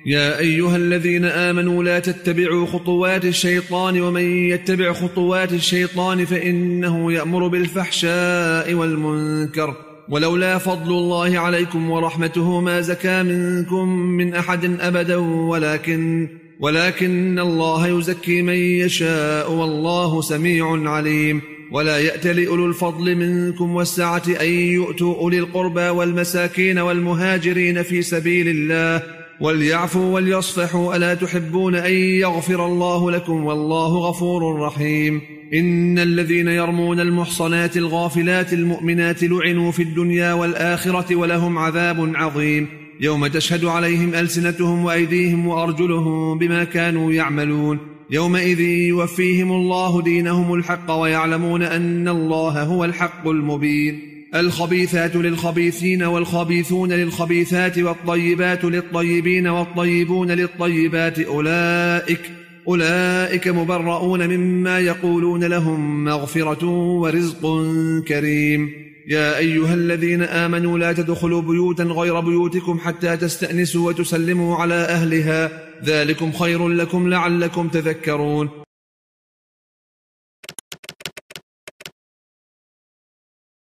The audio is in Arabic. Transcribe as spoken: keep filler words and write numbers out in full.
يا أيها الذين آمنوا لا تتبعوا خطوات الشيطان ومن يتبع خطوات الشيطان فإنه يأمر بالفحشاء والمنكر ولولا فضل الله عليكم ورحمته ما زكى منكم من أحد أبدا ولكن ولكن الله يزكي من يشاء والله سميع عليم. ولا يأتل أولو الفضل منكم والسعة أن يؤتوا أولي القربى والمساكين والمهاجرين في سبيل الله وليعفوا وليصفحوا ألا تحبون أن يغفر الله لكم والله غفور رحيم. إن الذين يرمون المحصنات الغافلات المؤمنات لعنوا في الدنيا والآخرة ولهم عذاب عظيم يوم تشهد عليهم ألسنتهم وأيديهم وأرجلهم بما كانوا يعملون يومئذ يوفيهم الله دينهم الحق ويعلمون أن الله هو الحق المبين. الخبيثات للخبيثين والخبيثون للخبيثات والطيبات للطيبين والطيبون للطيبات أولئك أولئك مبرؤون مما يقولون لهم مغفرة ورزق كريم. يا أيها الذين آمنوا لا تدخلوا بيوتا غير بيوتكم حتى تستأنسوا وتسلموا على أهلها ذلكم خير لكم لعلكم تذكرون.